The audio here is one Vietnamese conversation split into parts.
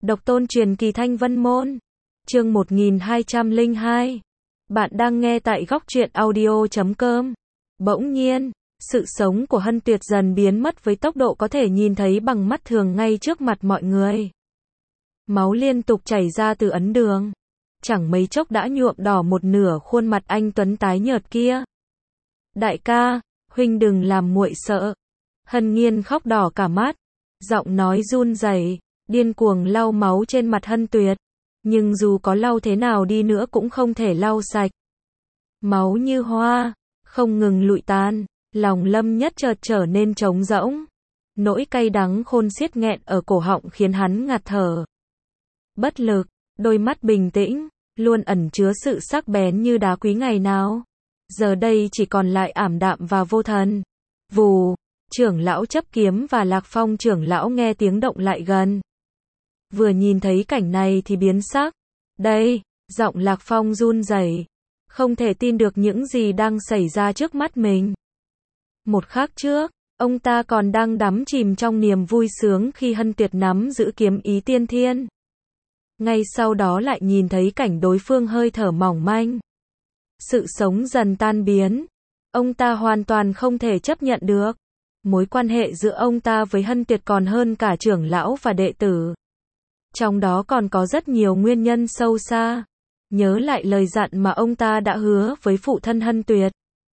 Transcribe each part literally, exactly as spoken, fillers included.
Độc tôn truyền kỳ Thanh Vân Môn. Chương một nghìn hai trăm lẻ hai. Bạn đang nghe tại góc truyện audio chấm com. Bỗng nhiên, sự sống của Hân Tuyệt dần biến mất với tốc độ có thể nhìn thấy bằng mắt thường ngay trước mặt mọi người. Máu liên tục chảy ra từ ấn đường. Chẳng mấy chốc đã nhuộm đỏ một nửa khuôn mặt anh tuấn tái nhợt kia. Đại ca, huynh đừng làm muội sợ. Hân Nghiên khóc đỏ cả mắt, giọng nói run rẩy, điên cuồng lau máu trên mặt Hân Tuyệt, nhưng dù có lau thế nào đi nữa cũng không thể lau sạch. Máu như hoa, không ngừng lụi tan, lòng Lâm Nhất chợt trở nên trống rỗng. Nỗi cay đắng khôn xiết nghẹn ở cổ họng khiến hắn ngạt thở. Bất lực, đôi mắt bình tĩnh, luôn ẩn chứa sự sắc bén như đá quý ngày nào, giờ đây chỉ còn lại ảm đạm và vô thần. Vù, trưởng lão chấp kiếm và Lạc Phong trưởng lão nghe tiếng động lại gần. Vừa nhìn thấy cảnh này thì biến sắc. Đây, giọng Lạc Phong run rẩy, không thể tin được những gì đang xảy ra trước mắt mình. Một khắc trước, ông ta còn đang đắm chìm trong niềm vui sướng khi Hân Tuyệt nắm giữ kiếm ý tiên thiên. Ngay sau đó lại nhìn thấy cảnh đối phương hơi thở mỏng manh. Sự sống dần tan biến. Ông ta hoàn toàn không thể chấp nhận được. Mối quan hệ giữa ông ta với Hân Tuyệt còn hơn cả trưởng lão và đệ tử. Trong đó còn có rất nhiều nguyên nhân sâu xa. Nhớ lại lời dặn mà ông ta đã hứa với phụ thân Hân Tuyệt.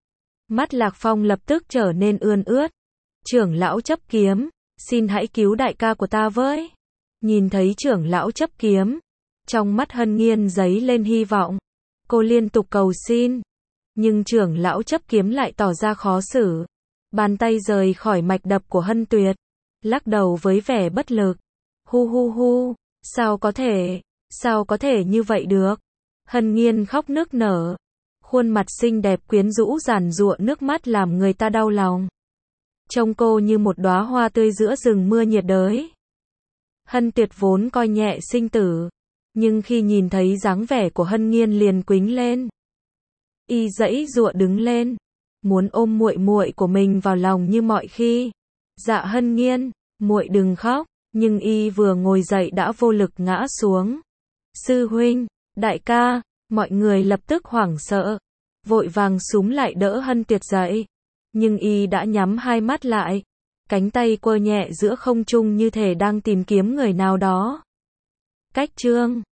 Mắt Lạc Phong lập tức trở nên ươn ướt. Trưởng lão chấp kiếm, xin hãy cứu đại ca của ta với. Nhìn thấy trưởng lão chấp kiếm, trong mắt Hân Nghiên dấy lên hy vọng. Cô liên tục cầu xin, nhưng trưởng lão chấp kiếm lại tỏ ra khó xử. Bàn tay rời khỏi mạch đập của Hân Tuyệt, lắc đầu với vẻ bất lực. Hu hu hu, sao có thể, sao có thể như vậy được? Hân Nghiên khóc nức nở, khuôn mặt xinh đẹp quyến rũ giàn giụa nước mắt làm người ta đau lòng. Trông cô như một đóa hoa tươi giữa rừng mưa nhiệt đới. Hân Tuyệt vốn coi nhẹ sinh tử, nhưng khi nhìn thấy dáng vẻ của Hân Nghiên liền quĩnh lên. Y giãy giụa đứng lên, muốn ôm muội muội của mình vào lòng như mọi khi. Dạ Hân Nghiên, muội đừng khóc, nhưng y vừa ngồi dậy đã vô lực ngã xuống. Sư huynh, đại ca, mọi người lập tức hoảng sợ, vội vàng xúm lại đỡ Hân Tuyệt dậy, nhưng y đã nhắm hai mắt lại, cánh tay quơ nhẹ giữa không trung như thể đang tìm kiếm người nào đó. Cách chương